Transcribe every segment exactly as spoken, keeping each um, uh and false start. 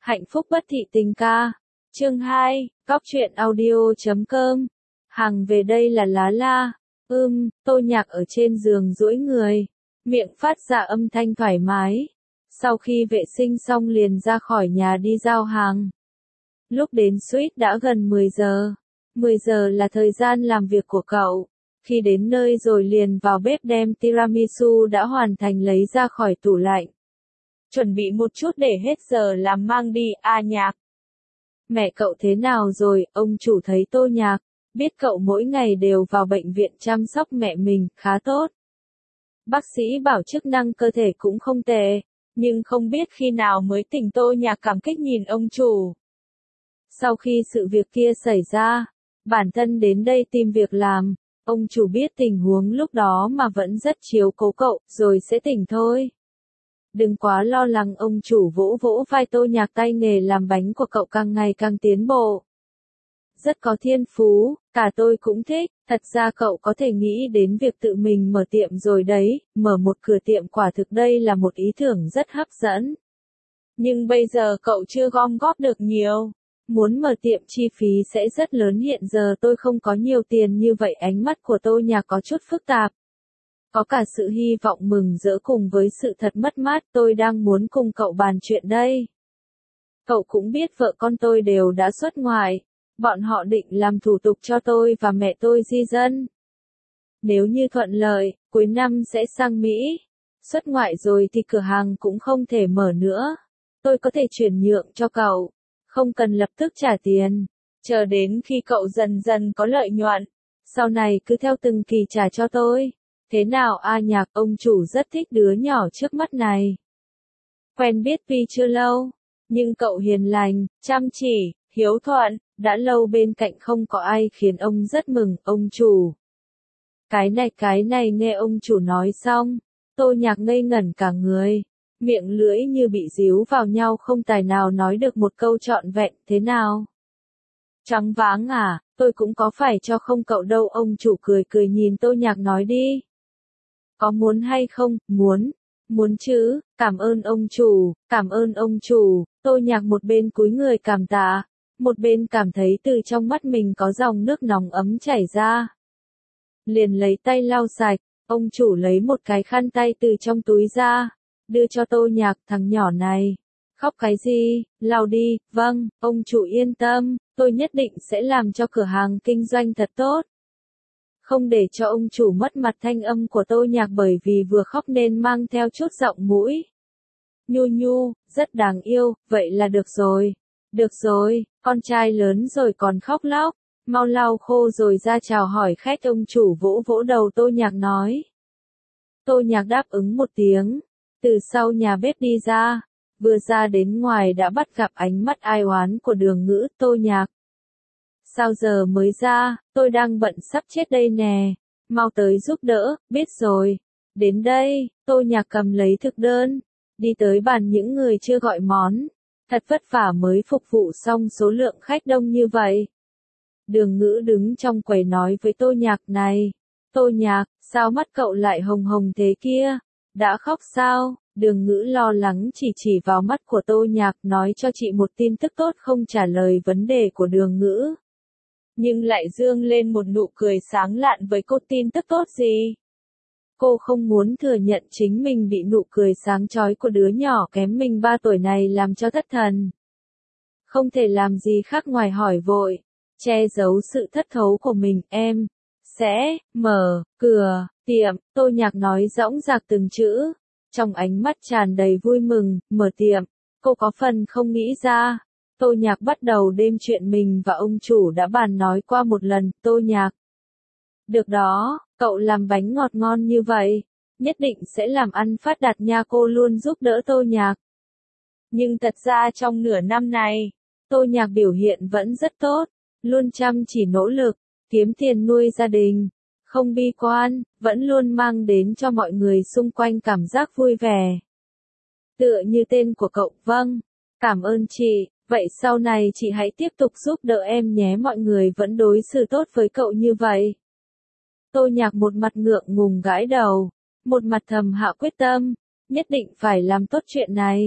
Hạnh phúc bất thị tình ca. Chương hai, Cóc truyện audio chấm com. Hàng về đây là lá la. Ưm, Tô Nhạc ở trên giường duỗi người, miệng phát ra âm thanh thoải mái. Sau khi vệ sinh xong liền ra khỏi nhà đi giao hàng. Lúc đến suýt đã gần mười giờ. mười giờ là thời gian làm việc của cậu. Khi đến nơi rồi liền vào bếp đem tiramisu đã hoàn thành lấy ra khỏi tủ lạnh. Chuẩn bị một chút để hết giờ làm mang đi, a Nhạc. Mẹ cậu thế nào rồi? Ông chủ thấy Tô Nhạc, biết cậu mỗi ngày đều vào bệnh viện chăm sóc mẹ mình, khá tốt. Bác sĩ bảo chức năng cơ thể cũng không tệ, nhưng không biết khi nào mới tỉnh. Tô Nhạc cảm kích nhìn ông chủ. Sau khi sự việc kia xảy ra, bản thân đến đây tìm việc làm, ông chủ biết tình huống lúc đó mà vẫn rất chiếu cố cậu, rồi sẽ tỉnh thôi. Đừng quá lo lắng, ông chủ vỗ vỗ vai Tô Nhạc. Tay nghề làm bánh của cậu càng ngày càng tiến bộ. Rất có thiên phú, cả tôi cũng thích. Thật ra cậu có thể nghĩ đến việc tự mình mở tiệm rồi đấy, mở một cửa tiệm quả thực đây là một ý tưởng rất hấp dẫn. Nhưng bây giờ cậu chưa gom góp được nhiều. Muốn mở tiệm chi phí sẽ rất lớn, hiện giờ tôi không có nhiều tiền như vậy. Ánh mắt của Tô Nhạc có chút phức tạp. Có cả sự hy vọng mừng rỡ cùng với sự thật mất mát. Tôi đang muốn cùng cậu bàn chuyện đây. Cậu cũng biết vợ con tôi đều đã xuất ngoại. Bọn họ định làm thủ tục cho tôi và mẹ tôi di dân. Nếu như thuận lợi, cuối năm sẽ sang Mỹ. Xuất ngoại rồi thì cửa hàng cũng không thể mở nữa. Tôi có thể chuyển nhượng cho cậu. Không cần lập tức trả tiền. Chờ đến khi cậu dần dần có lợi nhuận. Sau này cứ theo từng kỳ trả cho tôi. Thế nào a Nhạc? Ông chủ rất thích đứa nhỏ trước mắt này. Quen biết tuy chưa lâu, nhưng cậu hiền lành, chăm chỉ, hiếu thuận, đã lâu bên cạnh không có ai khiến ông rất mừng. Ông chủ. Cái này cái này nghe ông chủ nói xong, Tô Nhạc ngây ngẩn cả người, miệng lưỡi như bị díu vào nhau không tài nào nói được một câu trọn vẹn. Thế nào? Choáng váng à? Tôi cũng có phải cho không cậu đâu. Ông chủ cười cười nhìn Tô Nhạc nói đi. Có muốn hay không? Muốn. Muốn chứ, cảm ơn ông chủ, cảm ơn ông chủ. Tô Nhạc một bên cúi người cảm tạ, một bên cảm thấy từ trong mắt mình có dòng nước nóng ấm chảy ra. Liền lấy tay lau sạch, ông chủ lấy một cái khăn tay từ trong túi ra, đưa cho Tô Nhạc. Thằng nhỏ này, khóc cái gì, lau đi. Vâng, ông chủ yên tâm, tôi nhất định sẽ làm cho cửa hàng kinh doanh thật tốt. Không để cho ông chủ mất mặt. Thanh âm của Tô Nhạc bởi vì vừa khóc nên mang theo chút giọng mũi nhu nhu, rất đáng yêu. Vậy là được rồi. Được rồi, con trai lớn rồi còn khóc lóc. Mau lau khô rồi ra chào hỏi khách. Ông chủ vỗ vỗ đầu Tô Nhạc nói. Tô Nhạc đáp ứng một tiếng, từ sau nhà bếp đi ra. Vừa ra đến ngoài đã bắt gặp ánh mắt ai oán của Đường Ngữ. Tô Nhạc. Sao giờ mới ra? Tôi đang bận sắp chết đây nè. Mau tới giúp đỡ. Biết rồi. Đến đây. Tô Nhạc cầm lấy thực đơn, đi tới bàn những người chưa gọi món. Thật vất vả mới phục vụ xong số lượng khách đông như vậy. Đường Ngữ đứng trong quầy nói với Tô Nhạc. Này, Tô Nhạc, sao mắt cậu lại hồng hồng thế kia? Đã khóc sao? Đường Ngữ lo lắng chỉ chỉ vào mắt của Tô Nhạc, nói cho chị một tin tức tốt. Không trả lời vấn đề của Đường Ngữ, nhưng lại dương lên một nụ cười sáng lạn với cô. Tin tức tốt gì? Cô không muốn thừa nhận chính mình bị nụ cười sáng chói của đứa nhỏ kém mình ba tuổi này làm cho thất thần. Không thể làm gì khác ngoài hỏi vội, che giấu sự thất thố của mình. Em sẽ mở cửa tiệm. Tô Nhạc nói dõng dạc từng chữ, trong ánh mắt tràn đầy vui mừng. Mở tiệm? Cô có phần không nghĩ ra. Tô Nhạc bắt đầu đêm chuyện mình và ông chủ đã bàn nói qua một lần. Tô Nhạc. Được đó, cậu làm bánh ngọt ngon như vậy, nhất định sẽ làm ăn phát đạt nha. Cô luôn giúp đỡ Tô Nhạc. Nhưng thật ra trong nửa năm này, Tô Nhạc biểu hiện vẫn rất tốt, luôn chăm chỉ nỗ lực, kiếm tiền nuôi gia đình, không bi quan, vẫn luôn mang đến cho mọi người xung quanh cảm giác vui vẻ. Tựa như tên của cậu. Vâng, cảm ơn chị. Vậy sau này chị hãy tiếp tục giúp đỡ em nhé. Mọi người vẫn đối xử tốt với cậu như vậy. Tô Nhạc một mặt ngượng ngùng gãi đầu, một mặt thầm hạ quyết tâm, nhất định phải làm tốt chuyện này.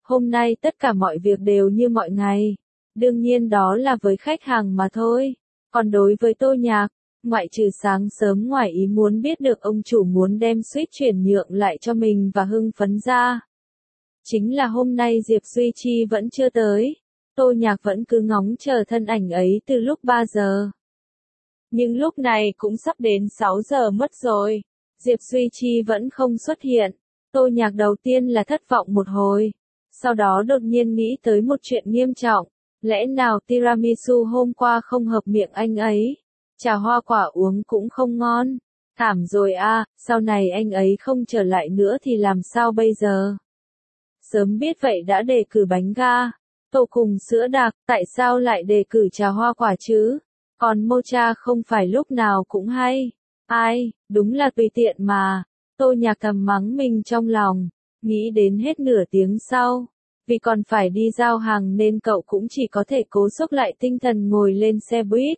Hôm nay tất cả mọi việc đều như mọi ngày. Đương nhiên đó là với khách hàng mà thôi. Còn đối với Tô Nhạc, ngoại trừ sáng sớm ngoài ý muốn biết được ông chủ muốn đem suýt chuyển nhượng lại cho mình và hưng phấn ra. Chính là hôm nay Diệp Duy Chi vẫn chưa tới. Tô Nhạc vẫn cứ ngóng chờ thân ảnh ấy từ lúc ba giờ. Nhưng lúc này cũng sắp đến sáu giờ mất rồi. Diệp Duy Chi vẫn không xuất hiện. Tô Nhạc đầu tiên là thất vọng một hồi. Sau đó đột nhiên nghĩ tới một chuyện nghiêm trọng. Lẽ nào tiramisu hôm qua không hợp miệng anh ấy? Trà hoa quả uống cũng không ngon. Thảm rồi a, sau này anh ấy không trở lại nữa thì làm sao bây giờ? Sớm biết vậy đã đề cử bánh ga, tô cùng sữa đặc, tại sao lại đề cử trà hoa quả chứ? Còn mocha không phải lúc nào cũng hay. Ai, đúng là tùy tiện mà. Tô Nhạc thầm mắng mình trong lòng, nghĩ đến hết nửa tiếng sau. Vì còn phải đi giao hàng nên cậu cũng chỉ có thể cố xốc lại tinh thần ngồi lên xe buýt.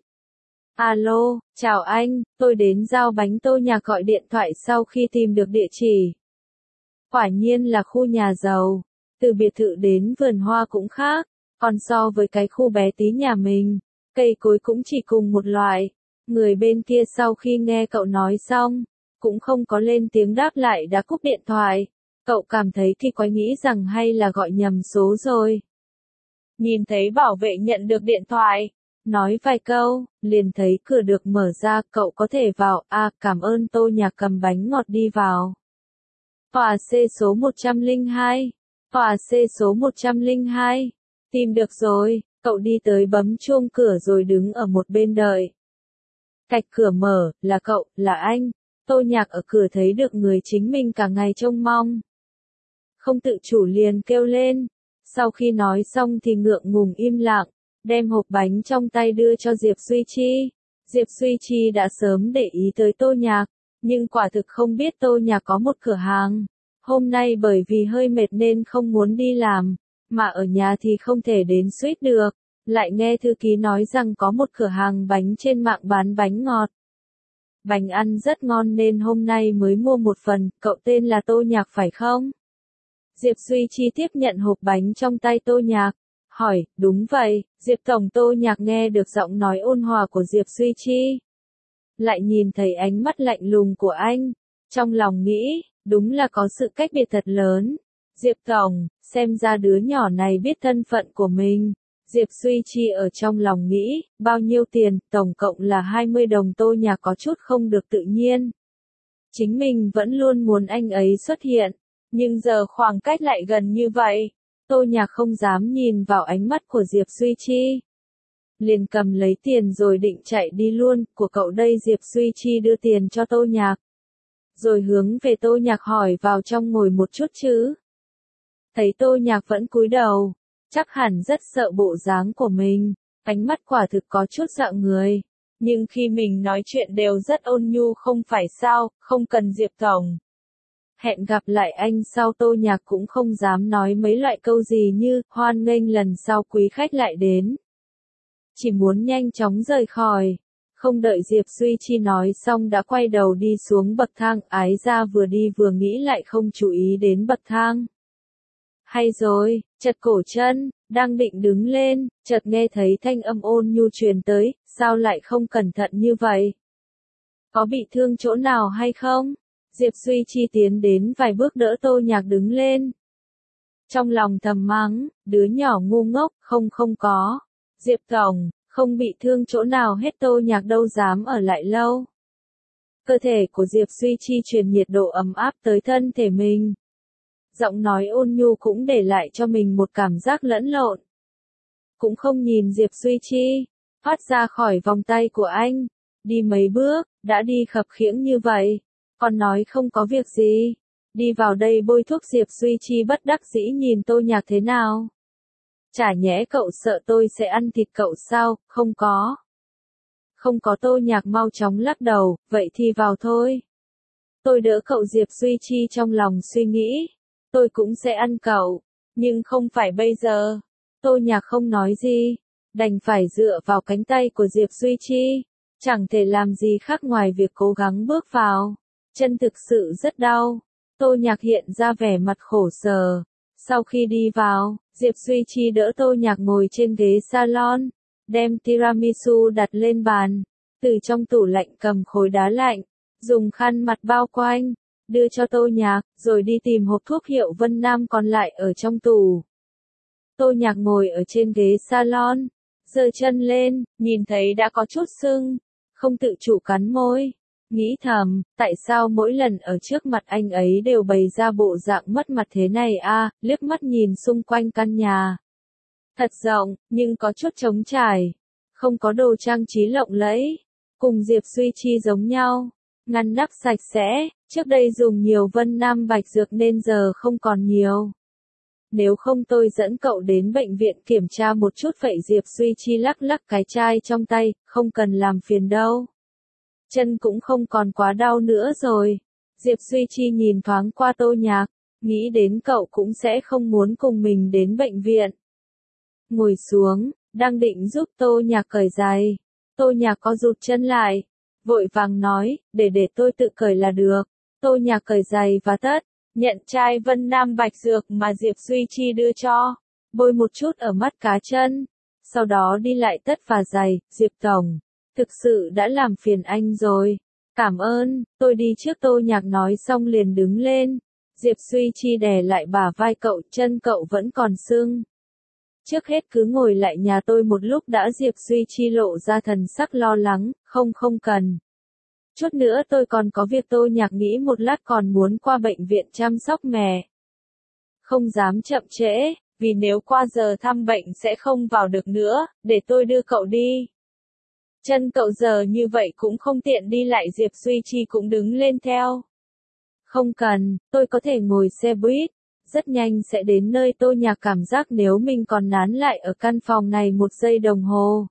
Alo, chào anh, tôi đến giao bánh. Tô Nhạc gọi điện thoại sau khi tìm được địa chỉ. Quả nhiên là khu nhà giàu, từ biệt thự đến vườn hoa cũng khác, còn so với cái khu bé tí nhà mình, cây cối cũng chỉ cùng một loại. Người bên kia sau khi nghe cậu nói xong, cũng không có lên tiếng đáp lại đã cúp điện thoại. Cậu cảm thấy kỳ quái nghĩ rằng hay là gọi nhầm số rồi. Nhìn thấy bảo vệ nhận được điện thoại, nói vài câu, liền thấy cửa được mở ra, cậu có thể vào. À, cảm ơn. Tô Nhạc cầm bánh ngọt đi vào. Tòa C số một trăm lẻ hai. Tòa C số một trăm lẻ hai. Tìm được rồi, cậu đi tới bấm chuông cửa rồi đứng ở một bên đợi. Cạch cửa mở, là cậu, là anh. Tô Nhạc ở cửa thấy được người chính mình cả ngày trông mong. Không tự chủ liền kêu lên. Sau khi nói xong thì ngượng ngùng im lặng, đem hộp bánh trong tay đưa cho Diệp Duy Chi. Diệp Duy Chi đã sớm để ý tới Tô Nhạc, nhưng quả thực không biết Tô Nhạc có một cửa hàng. Hôm nay bởi vì hơi mệt nên không muốn đi làm, mà ở nhà thì không thể đến suýt được. Lại nghe thư ký nói rằng có một cửa hàng bánh trên mạng bán bánh ngọt. Bánh ăn rất ngon nên hôm nay mới mua một phần. Cậu tên là Tô Nhạc phải không? Diệp Duy Chi tiếp nhận hộp bánh trong tay Tô Nhạc, hỏi. Đúng vậy, Diệp Tổng. Tô Nhạc nghe được giọng nói ôn hòa của Diệp Duy Chi, lại nhìn thấy ánh mắt lạnh lùng của anh, trong lòng nghĩ, đúng là có sự cách biệt thật lớn. Diệp Tổng, xem ra đứa nhỏ này biết thân phận của mình. Diệp Duy Chi ở trong lòng nghĩ, bao nhiêu tiền? Tổng cộng là hai mươi đồng. Tô Nhạc có chút không được tự nhiên. Chính mình vẫn luôn muốn anh ấy xuất hiện, nhưng giờ khoảng cách lại gần như vậy. Tô Nhạc không dám nhìn vào ánh mắt của Diệp Duy Chi, liền cầm lấy tiền rồi định chạy đi luôn. Của cậu đây. Diệp Duy Chi đưa tiền cho Tô Nhạc, rồi hướng về Tô Nhạc hỏi vào trong ngồi một chút chứ. Thấy Tô Nhạc vẫn cúi đầu, chắc hẳn rất sợ bộ dáng của mình, ánh mắt quả thực có chút sợ người. Nhưng khi mình nói chuyện đều rất ôn nhu không phải sao, không cần Diệp Tổng. Hẹn gặp lại anh sau. Tô Nhạc cũng không dám nói mấy loại câu gì như, hoan nghênh lần sau quý khách lại đến. Chỉ muốn nhanh chóng rời khỏi. Không đợi Diệp Duy Chi nói xong đã quay đầu đi xuống bậc thang. Ái ra vừa đi vừa nghĩ lại không chú ý đến bậc thang. Hay rồi, chật cổ chân, đang định đứng lên, chợt nghe thấy thanh âm ôn nhu truyền tới. Sao lại không cẩn thận như vậy? Có bị thương chỗ nào hay không? Diệp Duy Chi tiến đến vài bước đỡ Tô Nhạc đứng lên. Trong lòng thầm mắng, đứa nhỏ ngu ngốc. Không không có. Diệp Tổng, không bị thương chỗ nào hết. Tô Nhạc đâu dám ở lại lâu. Cơ thể của Diệp Duy Chi truyền nhiệt độ ấm áp tới thân thể mình. Giọng nói ôn nhu cũng để lại cho mình một cảm giác lẫn lộn. Cũng không nhìn Diệp Duy Chi, thoát ra khỏi vòng tay của anh. Đi mấy bước, đã đi khập khiễng như vậy. Còn nói không có việc gì. Đi vào đây bôi thuốc. Diệp Duy Chi bất đắc dĩ nhìn Tô Nhạc thế nào? Chả nhẽ cậu sợ tôi sẽ ăn thịt cậu sao? Không có. Không có. Tô Nhạc mau chóng lắc đầu. Vậy thì vào thôi. Tôi đỡ cậu. Diệp Duy Chi trong lòng suy nghĩ. Tôi cũng sẽ ăn cậu. Nhưng không phải bây giờ. Tô Nhạc không nói gì. Đành phải dựa vào cánh tay của Diệp Duy Chi. Chẳng thể làm gì khác ngoài việc cố gắng bước vào. Chân thực sự rất đau. Tô Nhạc hiện ra vẻ mặt khổ sở. Sau khi đi vào, Diệp Duy Chi đỡ Tô Nhạc ngồi trên ghế salon, đem tiramisu đặt lên bàn, từ trong tủ lạnh cầm khối đá lạnh, dùng khăn mặt bao quanh, đưa cho Tô Nhạc, rồi đi tìm hộp thuốc hiệu Vân Nam còn lại ở trong tủ. Tô Nhạc ngồi ở trên ghế salon, giơ chân lên, nhìn thấy đã có chút sưng, không tự chủ cắn môi, nghĩ thầm, tại sao mỗi lần ở trước mặt anh ấy đều bày ra bộ dạng mất mặt thế này a, liếc mắt nhìn xung quanh căn nhà. Thật rộng, nhưng có chút trống trải, không có đồ trang trí lộng lẫy, cùng Diệp Duy Chi giống nhau, ngăn nắp sạch sẽ, trước đây dùng nhiều Vân Nam Bạch Dược nên giờ không còn nhiều. Nếu không tôi dẫn cậu đến bệnh viện kiểm tra một chút vậy. Diệp Duy Chi lắc lắc cái chai trong tay, không cần làm phiền đâu. Chân cũng không còn quá đau nữa rồi. Diệp Duy Chi nhìn thoáng qua Tô Nhạc, nghĩ đến cậu cũng sẽ không muốn cùng mình đến bệnh viện. Ngồi xuống, đang định giúp Tô Nhạc cởi giày. Tô Nhạc có rụt chân lại, vội vàng nói, để để tôi tự cởi là được. Tô Nhạc cởi giày và tất, nhận chai Vân Nam Bạch Dược mà Diệp Duy Chi đưa cho, bôi một chút ở mắt cá chân, sau đó đi lại tất và giày. Diệp Tổng, thực sự đã làm phiền anh rồi. Cảm ơn, tôi đi trước. Tô Nhạc nói xong liền đứng lên. Diệp Duy Chi đè lại bả vai cậu, chân cậu vẫn còn sưng. Trước hết cứ ngồi lại nhà tôi một lúc đã. Diệp Duy Chi lộ ra thần sắc lo lắng, không không cần. Chút nữa tôi còn có việc. Tô Nhạc nghĩ một lát còn muốn qua bệnh viện chăm sóc mẹ. Không dám chậm trễ, vì nếu qua giờ thăm bệnh sẽ không vào được nữa, để tôi đưa cậu đi. Chân cậu giờ như vậy cũng không tiện đi lại. Diệp Duy Chi cũng đứng lên theo. Không cần, tôi có thể ngồi xe buýt, rất nhanh sẽ đến nơi. Tô Nhạc cảm giác nếu mình còn nán lại ở căn phòng này một giây đồng hồ,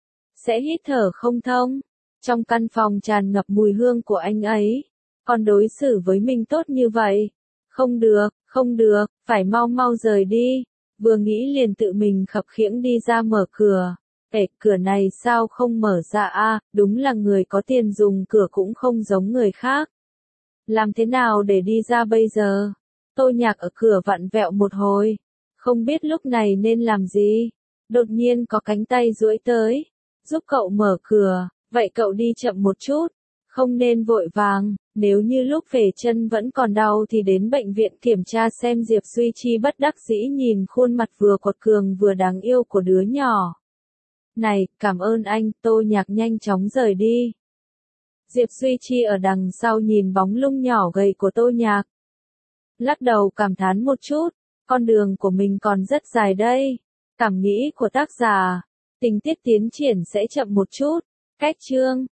sẽ hít thở không thông. Trong căn phòng tràn ngập mùi hương của anh ấy, còn đối xử với mình tốt như vậy. Không được, không được, phải mau mau rời đi. Vừa nghĩ liền tự mình khập khiễng đi ra mở cửa. Ê, cửa này sao không mở ra a? Đúng là người có tiền dùng cửa cũng không giống người khác. Làm thế nào để đi ra bây giờ? Tô Nhạc ở cửa vặn vẹo một hồi, không biết lúc này nên làm gì. Đột nhiên có cánh tay duỗi tới, giúp cậu mở cửa. Vậy cậu đi chậm một chút, không nên vội vàng, nếu như lúc về chân vẫn còn đau thì đến bệnh viện kiểm tra xem. Diệp Duy Chi bất đắc dĩ nhìn khuôn mặt vừa quật cường vừa đáng yêu của đứa nhỏ. Này, cảm ơn anh. Tô Nhạc nhanh chóng rời đi. Diệp Duy Chi ở đằng sau nhìn bóng lưng nhỏ gầy của Tô Nhạc, lắc đầu cảm thán một chút, con đường của mình còn rất dài đây. Cảm nghĩ của tác giả, tình tiết tiến triển sẽ chậm một chút. Cách chương